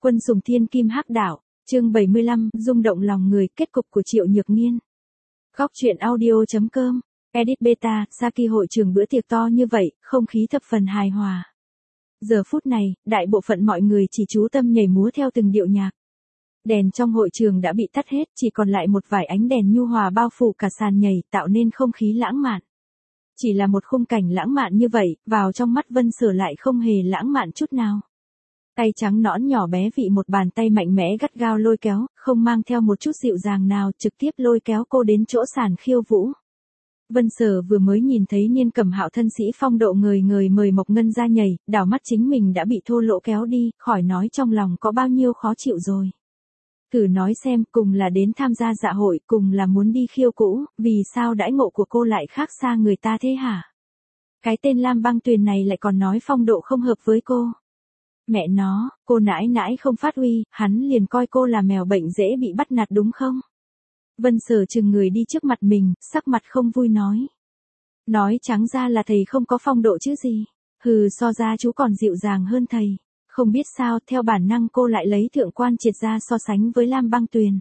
Quân sùng thiên kim hắc đạo, chương 75, rung động lòng người, kết cục của Triệu Nhược Nghiên. Góc truyện audio.com, edit beta, Saki hội trường bữa tiệc to như vậy, không khí thập phần hài hòa. Giờ phút này, đại bộ phận mọi người chỉ chú tâm nhảy múa theo từng điệu nhạc. Đèn trong hội trường đã bị tắt hết, chỉ còn lại một vài ánh đèn nhu hòa bao phủ cả sàn nhảy, tạo nên không khí lãng mạn. Chỉ là một khung cảnh lãng mạn như vậy, vào trong mắt Vân Sở lại không hề lãng mạn chút nào. Tay trắng nõn nhỏ bé vị một bàn tay mạnh mẽ gắt gao lôi kéo, không mang theo một chút dịu dàng nào, trực tiếp lôi kéo cô đến chỗ sàn khiêu vũ. Vân Sở vừa mới nhìn thấy Niên Cẩm Hạo thân sĩ phong độ ngời ngời mời Mộc Ngân ra nhảy, đảo mắt chính mình đã bị thô lỗ kéo đi, khỏi nói trong lòng có bao nhiêu khó chịu rồi. Thử nói xem, cùng là đến tham gia dạ hội, cùng là muốn đi khiêu vũ, vì sao đãi ngộ của cô lại khác xa người ta thế hả? Cái tên Lam Băng Tuyền này lại còn nói phong độ không hợp với cô. Mẹ nó, cô nãi nãi không phát uy, hắn liền coi cô là mèo bệnh dễ bị bắt nạt đúng không? Vân Sở chừng người đi trước mặt mình, sắc mặt không vui nói. Nói trắng ra là thầy không có phong độ chứ gì. Hừ, so ra chú còn dịu dàng hơn thầy. Không biết sao, theo bản năng cô lại lấy Thượng Quan Triệt ra so sánh với Lam Băng Tuyền.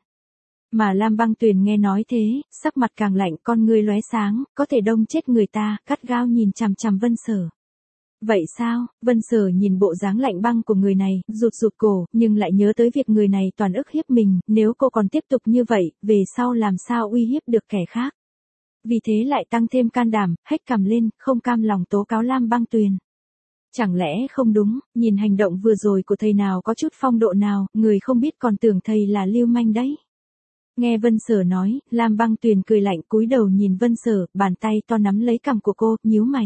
Mà Lam Băng Tuyền nghe nói thế, sắc mặt càng lạnh, con ngươi lóe sáng, có thể đông chết người ta, gắt gao nhìn chằm chằm Vân Sở. Vậy sao? Vân Sở nhìn bộ dáng lạnh băng của người này, rụt rụt cổ, nhưng lại nhớ tới việc người này toàn ức hiếp mình, nếu cô còn tiếp tục như vậy, về sau làm sao uy hiếp được kẻ khác. Vì thế lại tăng thêm can đảm, hét cằm lên, không cam lòng tố cáo Lam Băng Tuyền. Chẳng lẽ không đúng, nhìn hành động vừa rồi của thầy nào có chút phong độ nào, người không biết còn tưởng thầy là lưu manh đấy. Nghe Vân Sở nói, Lam Băng Tuyền cười lạnh cúi đầu nhìn Vân Sở, bàn tay to nắm lấy cằm của cô, nhíu mày.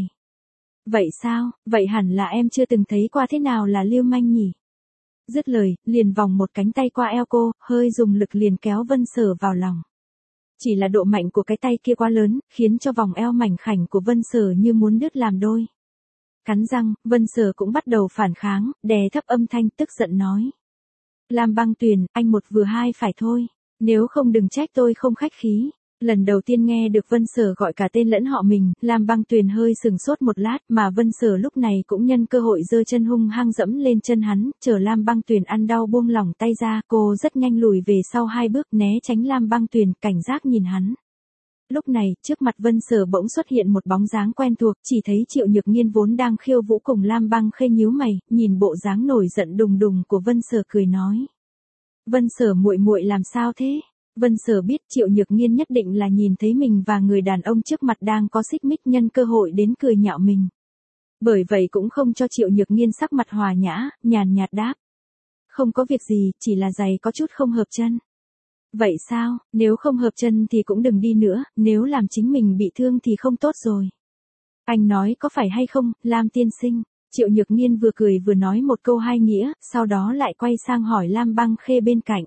Vậy sao, vậy hẳn là em chưa từng thấy qua thế nào là lưu manh nhỉ? Dứt lời, liền vòng một cánh tay qua eo cô, hơi dùng lực liền kéo Vân Sở vào lòng. Chỉ là độ mạnh của cái tay kia quá lớn, khiến cho vòng eo mảnh khảnh của Vân Sở như muốn đứt làm đôi. Cắn răng, Vân Sở cũng bắt đầu phản kháng, đè thấp âm thanh tức giận nói. Lam Băng Tuyền, anh một vừa hai phải thôi, nếu không đừng trách tôi không khách khí. Lần đầu tiên nghe được Vân Sở gọi cả tên lẫn họ mình, Lam Băng Tuyền hơi sừng sốt một lát, mà Vân Sở lúc này cũng nhân cơ hội giơ chân hung hăng dẫm lên chân hắn, chờ Lam Băng Tuyền ăn đau buông lỏng tay ra, cô rất nhanh lùi về sau 2 bước né tránh Lam Băng Tuyền, cảnh giác nhìn hắn. Lúc này, trước mặt Vân Sở bỗng xuất hiện một bóng dáng quen thuộc, chỉ thấy Triệu Nhược Nghiên vốn đang khiêu vũ cùng Lam Băng Khê nhíu mày, nhìn bộ dáng nổi giận đùng đùng của Vân Sở cười nói. Vân Sở muội muội làm sao thế? Vân Sở biết Triệu Nhược Nghiên nhất định là nhìn thấy mình và người đàn ông trước mặt đang có xích mích nhân cơ hội đến cười nhạo mình. Bởi vậy cũng không cho Triệu Nhược Nghiên sắc mặt hòa nhã, nhàn nhạt đáp. Không có việc gì, chỉ là giày có chút không hợp chân. Vậy sao, nếu không hợp chân thì cũng đừng đi nữa, nếu làm chính mình bị thương thì không tốt rồi. Anh nói có phải hay không, Lam tiên sinh? Triệu Nhược Nghiên vừa cười vừa nói một câu hai nghĩa, sau đó lại quay sang hỏi Lam Băng Khê bên cạnh.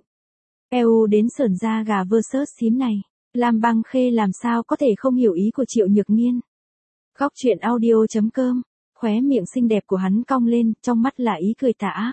EU đến sởn da gà versus thím này, Lam Băng Khê làm sao có thể không hiểu ý của Triệu Nhược Nghiên. Góc truyện audio.com, khóe miệng xinh đẹp của hắn cong lên, trong mắt là ý cười tà ác.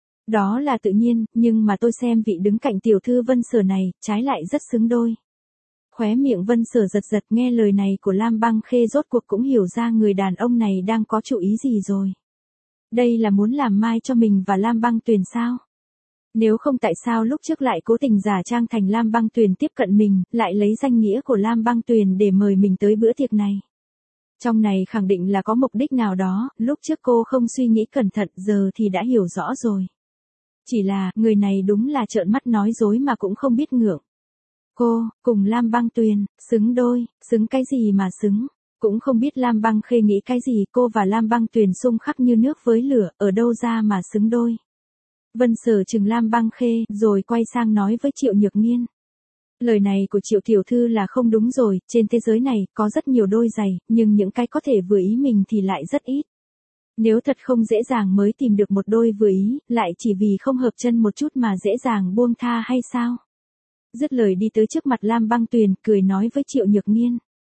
Đó là tự nhiên, nhưng mà tôi xem vị đứng cạnh tiểu thư Vân Sở này, trái lại rất xứng đôi. Khóe miệng Vân Sở giật giật nghe lời này của Lam Băng Khê rốt cuộc cũng hiểu ra người đàn ông này đang có chủ ý gì rồi. Đây là muốn làm mai cho mình và Lam Băng Tuyền sao? Nếu không tại sao lúc trước lại cố tình giả trang thành Lam Băng Tuyền tiếp cận mình, lại lấy danh nghĩa của Lam Băng Tuyền để mời mình tới bữa tiệc này. Trong này khẳng định là có mục đích nào đó, lúc trước cô không suy nghĩ cẩn thận giờ thì đã hiểu rõ rồi. Chỉ là, người này đúng là trợn mắt nói dối mà cũng không biết ngượng. Cô, cùng Lam Băng Tuyền, xứng đôi, xứng cái gì mà xứng. Cũng không biết Lam Băng Khê nghĩ cái gì, cô và Lam Băng Tuyền xung khắc như nước với lửa, ở đâu ra mà xứng đôi. Vân Sở chừng Lam Băng Khê, rồi quay sang nói với Triệu Nhược Nghiên. Lời này của Triệu tiểu thư là không đúng rồi, trên thế giới này, có rất nhiều đôi giày, nhưng những cái có thể vừa ý mình thì lại rất ít. Nếu thật không dễ dàng mới tìm được một đôi vừa ý, lại chỉ vì không hợp chân một chút mà dễ dàng buông tha hay sao? Dứt lời đi tới trước mặt Lam Băng Tuyền, cười nói với Triệu Nhược Nghiên.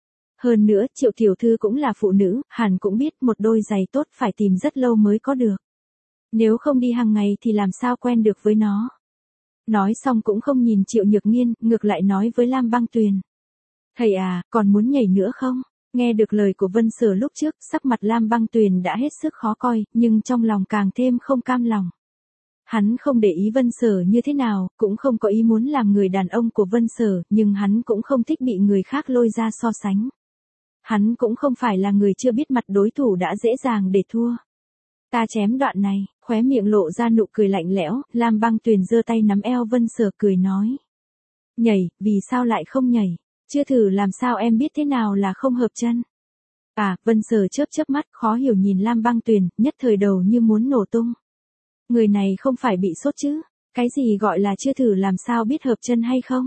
Hơn nữa, Triệu tiểu thư cũng là phụ nữ, hẳn cũng biết một đôi giày tốt phải tìm rất lâu mới có được. Nếu không đi hàng ngày thì làm sao quen được với nó. Nói xong cũng không nhìn Triệu Nhược Nghiên, ngược lại nói với Lam Băng Tuyền. Thầy à, còn muốn nhảy nữa không? Nghe được lời của Vân Sở lúc trước, sắc mặt Lam Băng Tuyền đã hết sức khó coi, nhưng trong lòng càng thêm không cam lòng. Hắn không để ý Vân Sở như thế nào, cũng không có ý muốn làm người đàn ông của Vân Sở, nhưng hắn cũng không thích bị người khác lôi ra so sánh. Hắn cũng không phải là người chưa biết mặt đối thủ đã dễ dàng để thua. Ta chém đoạn này, khóe miệng lộ ra nụ cười lạnh lẽo, Lam Băng Tuyền giơ tay nắm eo Vân Sở cười nói. Nhảy, vì sao lại không nhảy? Chưa thử làm sao em biết thế nào là không hợp chân? À, Vân Sở chớp chớp mắt khó hiểu nhìn Lam Băng Tuyền, nhất thời đầu như muốn nổ tung. Người này không phải bị sốt chứ? Cái gì gọi là chưa thử làm sao biết hợp chân hay không?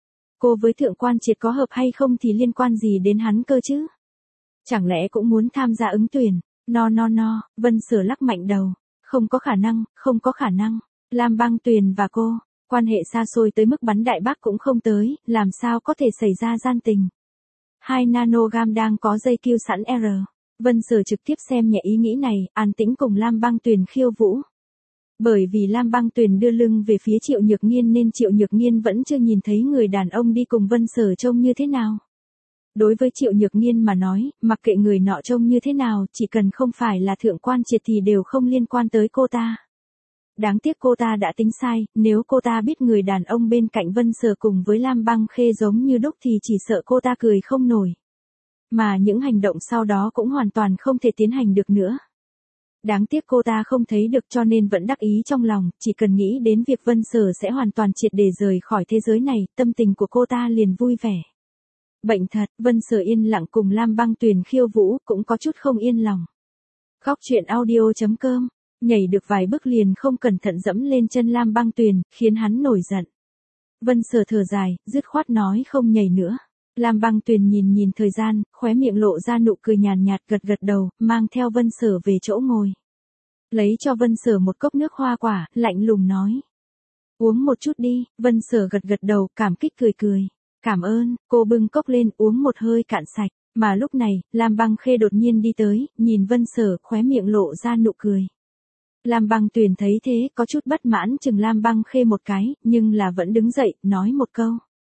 Cô với Thượng Quan Triệt có hợp hay không thì liên quan gì đến hắn cơ chứ? Chẳng lẽ cũng muốn tham gia ứng tuyển? No, Vân Sở lắc mạnh đầu. Không có khả năng, không có khả năng. Lam Băng Tuyền và cô, quan hệ xa xôi tới mức bắn đại bác cũng không tới, làm sao có thể xảy ra gian tình. 2 nanogam đang có dây cưu sẵn R. Vân Sở trực tiếp xem nhẹ ý nghĩ này, an tĩnh cùng Lam Băng Tuyền khiêu vũ. Bởi vì Lam Băng Tuyền đưa lưng về phía Triệu Nhược Nghiên nên Triệu Nhược Nghiên vẫn chưa nhìn thấy người đàn ông đi cùng Vân Sở trông như thế nào. Đối với Triệu Nhược Nghiên mà nói, mặc kệ người nọ trông như thế nào, chỉ cần không phải là Thượng Quan Triệt thì đều không liên quan tới cô ta. Đáng tiếc cô ta đã tính sai, nếu cô ta biết người đàn ông bên cạnh Vân Sở cùng với Lam Băng Khê giống như đúc thì chỉ sợ cô ta cười không nổi. Mà những hành động sau đó cũng hoàn toàn không thể tiến hành được nữa. Đáng tiếc cô ta không thấy được cho nên vẫn đắc ý trong lòng, chỉ cần nghĩ đến việc Vân Sở sẽ hoàn toàn triệt để rời khỏi thế giới này, tâm tình của cô ta liền vui vẻ. Bệnh thật, Vân Sở yên lặng cùng Lam Băng Tuyền khiêu vũ, cũng có chút không yên lòng. Góc truyện audio.com, nhảy được vài bước liền không cẩn thận dẫm lên chân Lam Băng Tuyền, khiến hắn nổi giận. Vân Sở thở dài, dứt khoát nói không nhảy nữa. Lam Băng Tuyền nhìn thời gian, khóe miệng lộ ra nụ cười nhàn nhạt gật đầu, mang theo Vân Sở về chỗ ngồi. Lấy cho Vân Sở một cốc nước hoa quả, lạnh lùng nói. Uống một chút đi, Vân Sở gật đầu, cảm kích cười. Cảm ơn, cô bưng cốc lên uống một hơi cạn sạch, mà lúc này, Lam Băng Khê đột nhiên đi tới, nhìn Vân Sở khóe miệng lộ ra nụ cười. Lam Băng Tuyền thấy thế, có chút bất mãn chừng Lam Băng Khê một cái, nhưng là vẫn đứng dậy, nói một câu.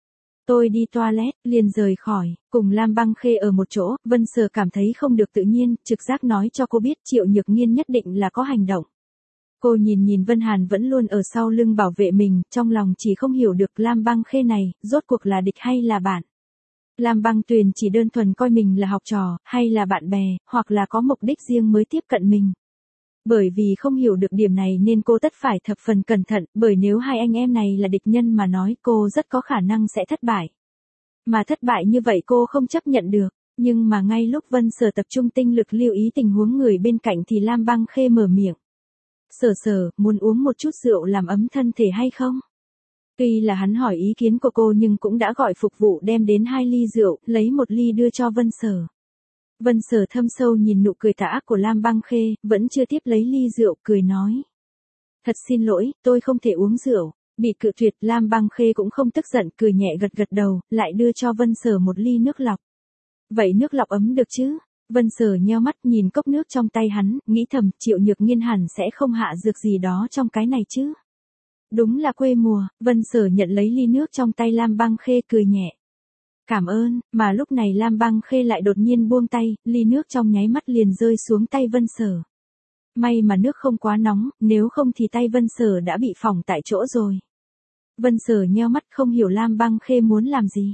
Tôi đi toilet, liền rời khỏi, cùng Lam Băng Khê ở một chỗ, Vân Sở cảm thấy không được tự nhiên, trực giác nói cho cô biết Triệu Nhược Nghiên nhất định là có hành động. Cô nhìn Vân Hàn vẫn luôn ở sau lưng bảo vệ mình, trong lòng chỉ không hiểu được Lam Băng Khê này, rốt cuộc là địch hay là bạn. Lam Băng Tuyền chỉ đơn thuần coi mình là học trò, hay là bạn bè, hoặc là có mục đích riêng mới tiếp cận mình. Bởi vì không hiểu được điểm này nên cô tất phải thập phần cẩn thận, bởi nếu hai anh em này là địch nhân mà nói cô rất có khả năng sẽ thất bại. Mà thất bại như vậy cô không chấp nhận được, nhưng mà ngay lúc Vân Sở tập trung tinh lực lưu ý tình huống người bên cạnh thì Lam Băng Khê mở miệng. Sở, muốn uống một chút rượu làm ấm thân thể hay không? Tuy là hắn hỏi ý kiến của cô nhưng cũng đã gọi phục vụ đem đến 2 ly rượu, lấy 1 ly đưa cho Vân Sở. Vân Sở thâm sâu nhìn nụ cười tà ác của Lam Băng Khê, vẫn chưa tiếp lấy ly rượu, cười nói. Thật xin lỗi, tôi không thể uống rượu. Bị cự tuyệt, Lam Băng Khê cũng không tức giận, cười nhẹ gật đầu, lại đưa cho Vân Sở 1 ly nước lọc. Vậy nước lọc ấm được chứ? Vân Sở nheo mắt nhìn cốc nước trong tay hắn, nghĩ thầm, Triệu Nhược Nghiên hẳn sẽ không hạ dược gì đó trong cái này chứ. Đúng là quê mùa, Vân Sở nhận lấy ly nước trong tay Lam Băng Khê cười nhẹ. Cảm ơn, mà lúc này Lam Băng Khê lại đột nhiên buông tay, ly nước trong nháy mắt liền rơi xuống tay Vân Sở. May mà nước không quá nóng, nếu không thì tay Vân Sở đã bị phỏng tại chỗ rồi. Vân Sở nheo mắt không hiểu Lam Băng Khê muốn làm gì.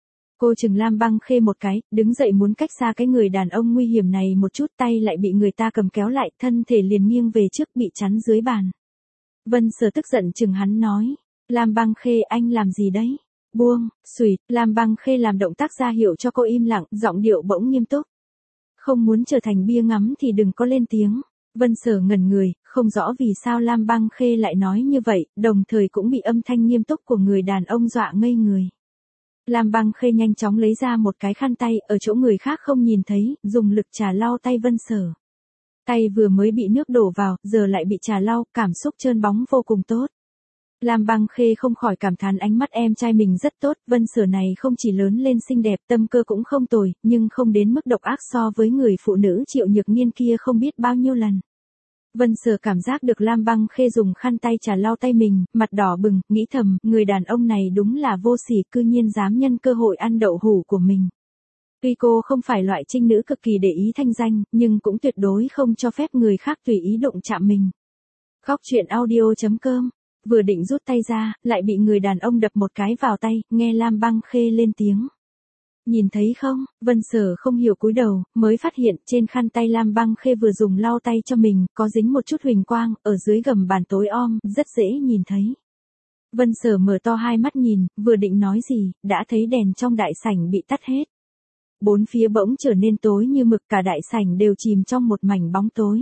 Cô chừng Lam Băng Khê một cái, đứng dậy muốn cách xa cái người đàn ông nguy hiểm này một chút, tay lại bị người ta cầm kéo lại, thân thể liền nghiêng về trước bị chắn dưới bàn. Vân Sở tức giận chừng hắn nói, Lam Băng Khê anh làm gì đấy? Buông, xùi, Lam Băng Khê làm động tác ra hiệu cho cô im lặng, giọng điệu bỗng nghiêm túc. Không muốn trở thành bia ngắm thì đừng có lên tiếng. Vân Sở ngẩn người, không rõ vì sao Lam Băng Khê lại nói như vậy, đồng thời cũng bị âm thanh nghiêm túc của người đàn ông dọa ngây người. Lam Băng Khê nhanh chóng lấy ra một cái khăn tay, ở chỗ người khác không nhìn thấy, dùng lực trà lau tay Vân Sở. Tay vừa mới bị nước đổ vào, giờ lại bị trà lau, cảm xúc trơn bóng vô cùng tốt. Lam Băng Khê không khỏi cảm thán ánh mắt em trai mình rất tốt, Vân Sở này không chỉ lớn lên xinh đẹp, tâm cơ cũng không tồi, nhưng không đến mức độc ác so với người phụ nữ Triệu Nhược Nghiên kia không biết bao nhiêu lần. Vân Sở cảm giác được Lam Băng Khê dùng khăn tay trà lau tay mình, mặt đỏ bừng, nghĩ thầm, người đàn ông này đúng là vô sỉ, cư nhiên dám nhân cơ hội ăn đậu hũ của mình. Tuy cô không phải loại trinh nữ cực kỳ để ý thanh danh, nhưng cũng tuyệt đối không cho phép người khác tùy ý đụng chạm mình. Góc truyện audio.com. Vừa định rút tay ra, lại bị người đàn ông đập một cái vào tay, nghe Lam Băng Khê lên tiếng. Nhìn thấy không, Vân Sở không hiểu cúi đầu, mới phát hiện trên khăn tay Lam Băng Khê vừa dùng lau tay cho mình, có dính một chút huỳnh quang, ở dưới gầm bàn tối om, rất dễ nhìn thấy. Vân Sở mở to hai mắt nhìn, vừa định nói gì, đã thấy đèn trong đại sảnh bị tắt hết. Bốn phía bỗng trở nên tối như mực, cả đại sảnh đều chìm trong một mảnh bóng tối.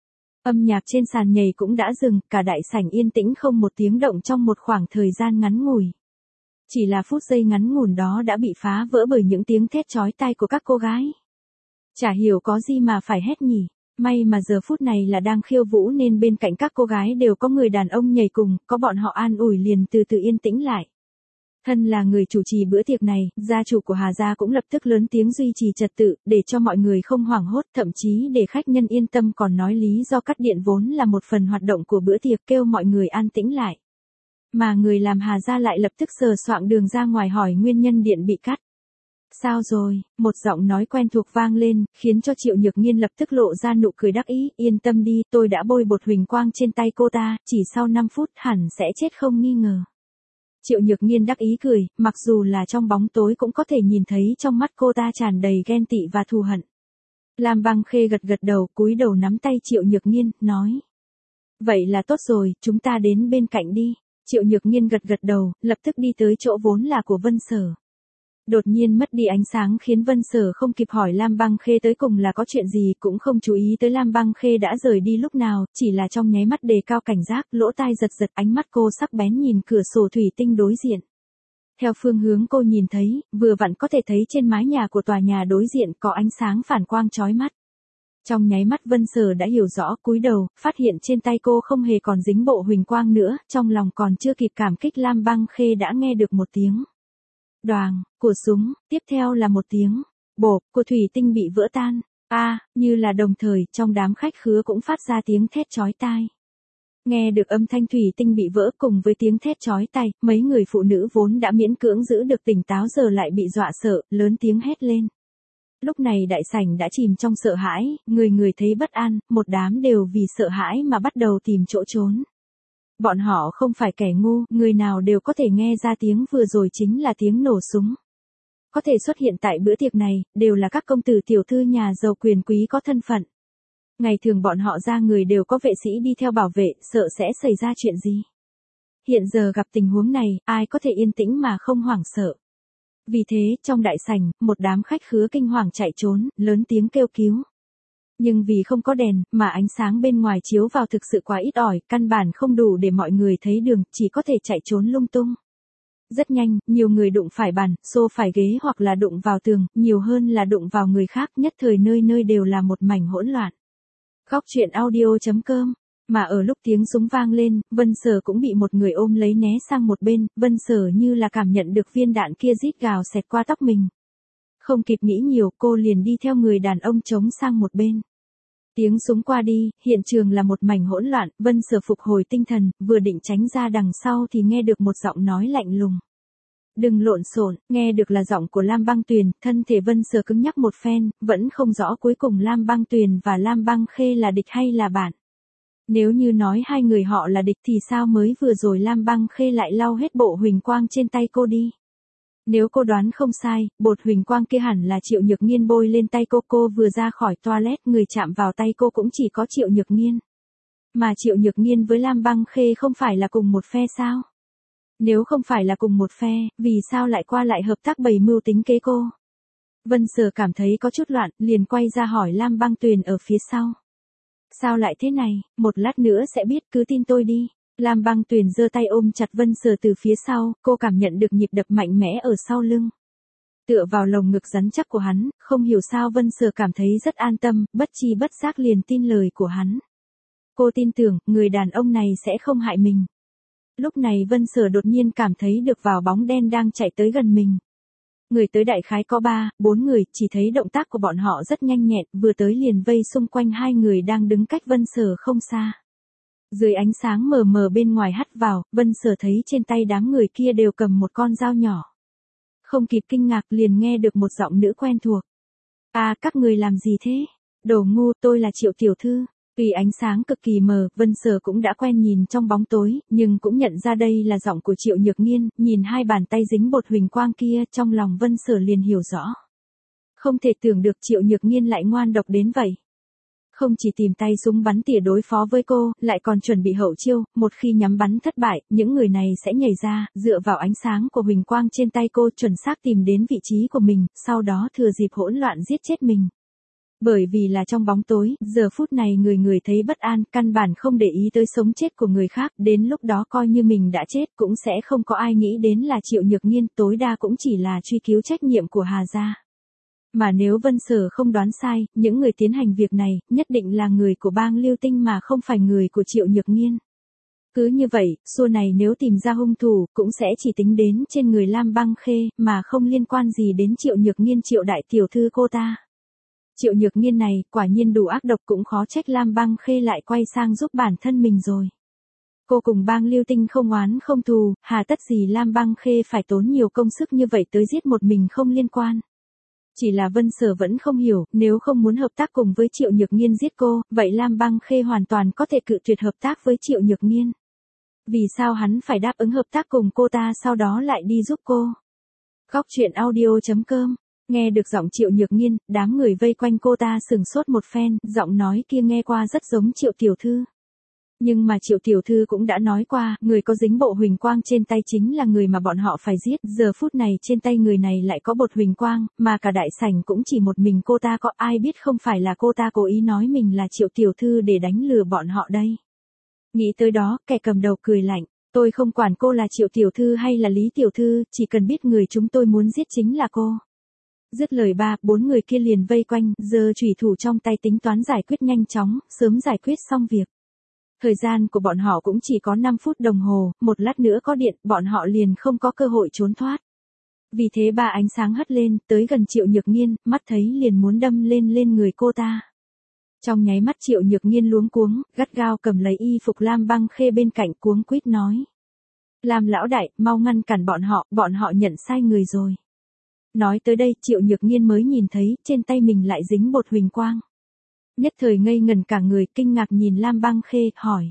Âm nhạc trên sàn nhảy cũng đã dừng, cả đại sảnh yên tĩnh không một tiếng động trong một khoảng thời gian ngắn ngủi. Chỉ là phút giây ngắn ngủn đó đã bị phá vỡ bởi những tiếng thét chói tai của các cô gái. Chả hiểu có gì mà phải hét nhỉ, may mà giờ phút này là đang khiêu vũ nên bên cạnh các cô gái đều có người đàn ông nhảy cùng, có bọn họ an ủi liền từ từ yên tĩnh lại. Thân là người chủ trì bữa tiệc này, gia chủ của Hà gia cũng lập tức lớn tiếng duy trì trật tự, để cho mọi người không hoảng hốt, thậm chí để khách nhân yên tâm còn nói lý do cắt điện vốn là một phần hoạt động của bữa tiệc, kêu mọi người an tĩnh lại. Mà người làm Hà gia lại lập tức sờ soạng đường ra ngoài hỏi nguyên nhân điện bị cắt. Sao rồi, một giọng nói quen thuộc vang lên, khiến cho Triệu Nhược Nghiên lập tức lộ ra nụ cười đắc ý, yên tâm đi, tôi đã bôi bột huỳnh quang trên tay cô ta, chỉ sau 5 phút hẳn sẽ chết không nghi ngờ. Triệu Nhược Nghiên đắc ý cười, mặc dù là trong bóng tối cũng có thể nhìn thấy trong mắt cô ta tràn đầy ghen tị và thù hận. Lam Băng Khê gật gật đầu, cúi đầu nắm tay Triệu Nhược Nghiên, nói. Vậy là tốt rồi, chúng ta đến bên cạnh đi. Triệu Nhược Nghiên gật gật đầu, lập tức đi tới chỗ vốn là của Vân Sở. Đột nhiên mất đi ánh sáng khiến Vân Sở không kịp hỏi Lam Băng Khê tới cùng là có chuyện gì, cũng không chú ý tới Lam Băng Khê đã rời đi lúc nào, chỉ là trong nháy mắt đề cao cảnh giác, lỗ tai giật giật, ánh mắt cô sắc bén nhìn cửa sổ thủy tinh đối diện. Theo phương hướng cô nhìn thấy, vừa vặn có thể thấy trên mái nhà của tòa nhà đối diện có ánh sáng phản quang chói mắt. Trong nháy mắt Vân Sở đã hiểu rõ, cúi đầu, phát hiện trên tay cô không hề còn dính bộ huỳnh quang nữa, trong lòng còn chưa kịp cảm kích Lam Băng Khê đã nghe được một tiếng đoàng của súng, tiếp theo là một tiếng bộp của thủy tinh bị vỡ tan. Như là đồng thời, trong đám khách khứa cũng phát ra tiếng thét chói tai. Nghe được âm thanh thủy tinh bị vỡ cùng với tiếng thét chói tai, mấy người phụ nữ vốn đã miễn cưỡng giữ được tỉnh táo giờ lại bị dọa sợ, lớn tiếng hét lên. Lúc này đại sảnh đã chìm trong sợ hãi, người người thấy bất an, một đám đều vì sợ hãi mà bắt đầu tìm chỗ trốn. Bọn họ không phải kẻ ngu, người nào đều có thể nghe ra tiếng vừa rồi chính là tiếng nổ súng. Có thể xuất hiện tại bữa tiệc này, đều là các công tử tiểu thư nhà giàu quyền quý có thân phận. Ngày thường bọn họ ra người đều có vệ sĩ đi theo bảo vệ, sợ sẽ xảy ra chuyện gì. Hiện giờ gặp tình huống này, ai có thể yên tĩnh mà không hoảng sợ. Vì thế, trong đại sảnh, một đám khách khứa kinh hoàng chạy trốn, lớn tiếng kêu cứu. Nhưng vì không có đèn, mà ánh sáng bên ngoài chiếu vào thực sự quá ít ỏi, căn bản không đủ để mọi người thấy đường, chỉ có thể chạy trốn lung tung. Rất nhanh, nhiều người đụng phải bàn, xô phải ghế hoặc là đụng vào tường, nhiều hơn là đụng vào người khác, nhất thời nơi nơi đều là một mảnh hỗn loạn. Góc truyện audio.com. Mà ở lúc tiếng súng vang lên, Vân Sở cũng bị một người ôm lấy né sang một bên, Vân Sở như là cảm nhận được viên đạn kia rít gào xẹt qua tóc mình. Không kịp nghĩ nhiều, cô liền đi theo người đàn ông trống sang một bên. Tiếng súng qua đi, hiện trường là một mảnh hỗn loạn, Vân Sở phục hồi tinh thần, vừa định tránh ra đằng sau thì nghe được một giọng nói lạnh lùng. Đừng lộn xộn, nghe được là giọng của Lam Băng Tuyền, thân thể Vân Sở cứng nhắc một phen, vẫn không rõ cuối cùng Lam Băng Tuyền và Lam Băng Khê là địch hay là bạn. Nếu như nói hai người họ là địch thì sao mới vừa rồi Lam Băng Khê lại lau hết bộ huỳnh quang trên tay cô đi. Nếu cô đoán không sai, bột huỳnh quang kia hẳn là Triệu Nhược Nghiên bôi lên tay cô vừa ra khỏi toilet, người chạm vào tay cô cũng chỉ có Triệu Nhược Nghiên. Mà Triệu Nhược Nghiên với Lam Băng Khê không phải là cùng một phe sao? Nếu không phải là cùng một phe, vì sao lại qua lại hợp tác bày mưu tính kế cô? Vân Sở cảm thấy có chút loạn, liền quay ra hỏi Lam Băng Tuyền ở phía sau. Sao lại thế này, một lát nữa sẽ biết, cứ tin tôi đi. Lam Băng Tuyền giơ tay ôm chặt Vân Sở từ phía sau, cô cảm nhận được nhịp đập mạnh mẽ ở sau lưng. Tựa vào lồng ngực rắn chắc của hắn, không hiểu sao Vân Sở cảm thấy rất an tâm, bất chi bất giác liền tin lời của hắn. Cô tin tưởng, người đàn ông này sẽ không hại mình. Lúc này Vân Sở đột nhiên cảm thấy được vào bóng đen đang chạy tới gần mình. Người tới đại khái có 3-4 người, chỉ thấy động tác của bọn họ rất nhanh nhẹn, vừa tới liền vây xung quanh hai người đang đứng cách Vân Sở không xa. Dưới ánh sáng mờ mờ bên ngoài hắt vào, Vân Sở thấy trên tay đám người kia đều cầm một con dao nhỏ. Không kịp kinh ngạc liền nghe được một giọng nữ quen thuộc. Các người làm gì thế? Đồ ngu, tôi là Triệu tiểu thư. Khi ánh sáng cực kỳ mờ, Vân Sở cũng đã quen nhìn trong bóng tối, nhưng cũng nhận ra đây là giọng của Triệu Nhược Nghiên, nhìn hai bàn tay dính bột huỳnh quang kia, trong lòng Vân Sở liền hiểu rõ. Không thể tưởng được Triệu Nhược Nghiên lại ngoan độc đến vậy. Không chỉ tìm tay súng bắn tỉa đối phó với cô, lại còn chuẩn bị hậu chiêu, một khi nhắm bắn thất bại, những người này sẽ nhảy ra, dựa vào ánh sáng của huỳnh quang trên tay cô chuẩn xác tìm đến vị trí của mình, sau đó thừa dịp hỗn loạn giết chết mình. Bởi vì là trong bóng tối, giờ phút này người người thấy bất an, căn bản không để ý tới sống chết của người khác, đến lúc đó coi như mình đã chết cũng sẽ không có ai nghĩ đến là Triệu Nhược Nghiên, tối đa cũng chỉ là truy cứu trách nhiệm của Hà gia. Mà nếu Vân Sở không đoán sai, những người tiến hành việc này, nhất định là người của bang Lưu Tinh mà không phải người của Triệu Nhược Nghiên. Cứ như vậy, xua này nếu tìm ra hung thủ, cũng sẽ chỉ tính đến trên người Lam Băng Khê, mà không liên quan gì đến Triệu Nhược Nghiên Triệu đại tiểu thư cô ta. Triệu Nhược Nghiên này, quả nhiên đủ ác độc, cũng khó trách Lam Băng Khê lại quay sang giúp bản thân mình rồi. Cô cùng bang Lưu Tinh không oán không thù, hà tất gì Lam Băng Khê phải tốn nhiều công sức như vậy tới giết một mình không liên quan. Chỉ là Vân Sở vẫn không hiểu, nếu không muốn hợp tác cùng với Triệu Nhược Nghiên giết cô, vậy Lam Băng Khê hoàn toàn có thể cự tuyệt hợp tác với Triệu Nhược Nghiên. Vì sao hắn phải đáp ứng hợp tác cùng cô ta sau đó lại đi giúp cô? Góc truyện audio.com. Nghe được giọng Triệu Nhược Nghiên, đám người vây quanh cô ta sừng sốt một phen, giọng nói kia nghe qua rất giống Triệu tiểu thư. Nhưng mà Triệu tiểu thư cũng đã nói qua, người có dính bộ huỳnh quang trên tay chính là người mà bọn họ phải giết, giờ phút này trên tay người này lại có bột huỳnh quang, mà cả đại sảnh cũng chỉ một mình cô ta có, ai biết không phải là cô ta cố ý nói mình là Triệu tiểu thư để đánh lừa bọn họ đây. Nghĩ tới đó, kẻ cầm đầu cười lạnh, tôi không quản cô là Triệu tiểu thư hay là Lý tiểu thư, chỉ cần biết người chúng tôi muốn giết chính là cô. Dứt lời bốn người kia liền vây quanh, giơ chùy thủ trong tay tính toán giải quyết nhanh chóng, sớm giải quyết xong việc. Thời gian của bọn họ cũng chỉ có 5 phút đồng hồ, một lát nữa có điện, bọn họ liền không có cơ hội trốn thoát. Vì thế ánh sáng hất lên, tới gần Triệu Nhược Nghiên, mắt thấy liền muốn đâm lên người cô ta. Trong nháy mắt Triệu Nhược Nghiên luống cuống, gắt gao cầm lấy y phục Lam Băng Khê bên cạnh, cuống quýt nói. Lam lão đại, mau ngăn cản bọn họ nhận sai người rồi. Nói tới đây, Triệu Nhược Nghiên mới nhìn thấy, trên tay mình lại dính bột huỳnh quang. Nhất thời ngây ngần cả người, kinh ngạc nhìn Lam Băng Khê, hỏi.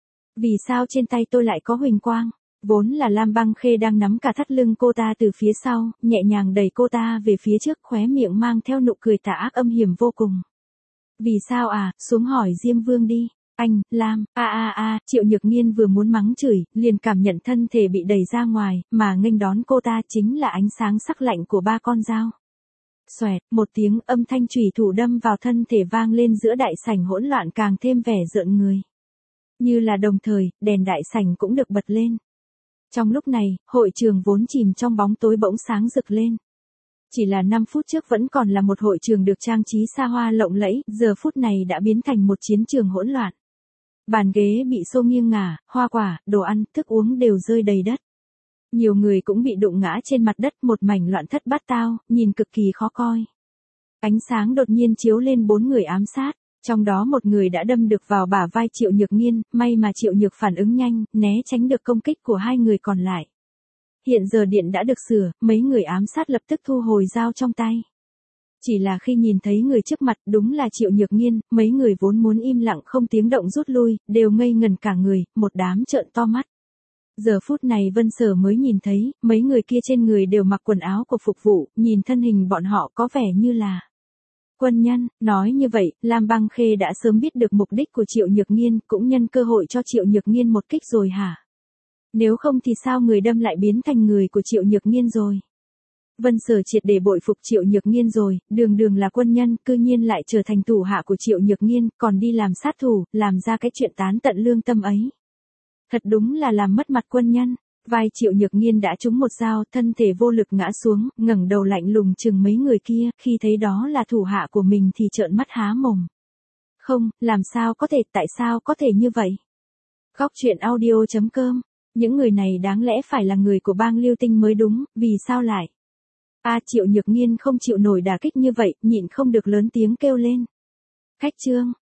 Vì sao trên tay tôi lại có huỳnh quang? Vốn là Lam Băng Khê đang nắm cả thắt lưng cô ta từ phía sau, nhẹ nhàng đẩy cô ta về phía trước, khóe miệng mang theo nụ cười tà ác âm hiểm vô cùng. Vì sao à, xuống hỏi Diêm Vương đi. Anh, Lam, Triệu Nhược Nghiên vừa muốn mắng chửi, liền cảm nhận thân thể bị đẩy ra ngoài, mà nghênh đón cô ta chính là ánh sáng sắc lạnh của 3 con dao. Xoẹt, một tiếng, âm thanh chùy thủ đâm vào thân thể vang lên giữa đại sảnh hỗn loạn, càng thêm vẻ rợn người. Như là đồng thời, đèn đại sảnh cũng được bật lên. Trong lúc này, hội trường vốn chìm trong bóng tối bỗng sáng rực lên. Chỉ là 5 phút trước vẫn còn là một hội trường được trang trí xa hoa lộng lẫy, giờ phút này đã biến thành một chiến trường hỗn loạn. Bàn ghế bị xô nghiêng ngả, hoa quả, đồ ăn, thức uống đều rơi đầy đất. Nhiều người cũng bị đụng ngã trên mặt đất, một mảnh loạn thất bát tao, nhìn cực kỳ khó coi. Ánh sáng đột nhiên chiếu lên 4 người ám sát, trong đó một người đã đâm được vào bả vai Triệu Nhược Nghiên, may mà Triệu Nhược phản ứng nhanh, né tránh được công kích của 2 người còn lại. Hiện giờ điện đã được sửa, mấy người ám sát lập tức thu hồi dao trong tay. Chỉ là khi nhìn thấy người trước mặt, đúng là Triệu Nhược Nghiên, mấy người vốn muốn im lặng không tiếng động rút lui, đều ngây ngần cả người, một đám trợn to mắt. Giờ phút này Vân Sở mới nhìn thấy, mấy người kia trên người đều mặc quần áo của phục vụ, nhìn thân hình bọn họ có vẻ như là quân nhân. Nói như vậy, Lam Băng Khê đã sớm biết được mục đích của Triệu Nhược Nghiên, cũng nhân cơ hội cho Triệu Nhược Nghiên một kích rồi hả? Nếu không thì sao người đâm lại biến thành người của Triệu Nhược Nghiên rồi? Vân Sở triệt để bội phục Triệu Nhược Nghiên rồi, đường là quân nhân, cư nhiên lại trở thành thủ hạ của Triệu Nhược Nghiên, còn đi làm sát thủ, làm ra cái chuyện tán tận lương tâm ấy. Thật đúng là làm mất mặt quân nhân. Vai Triệu Nhược Nghiên đã trúng một dao, thân thể vô lực ngã xuống, ngẩng đầu lạnh lùng chừng mấy người kia, khi thấy đó là thủ hạ của mình thì trợn mắt há mồm. Không, làm sao có thể, tại sao có thể như vậy? Góc truyện audio.com. Những người này đáng lẽ phải là người của bang Lưu Tinh mới đúng, vì sao lại? Triệu Nhược Nghiên không chịu nổi đả kích như vậy, nhịn không được lớn tiếng kêu lên. Khách trương,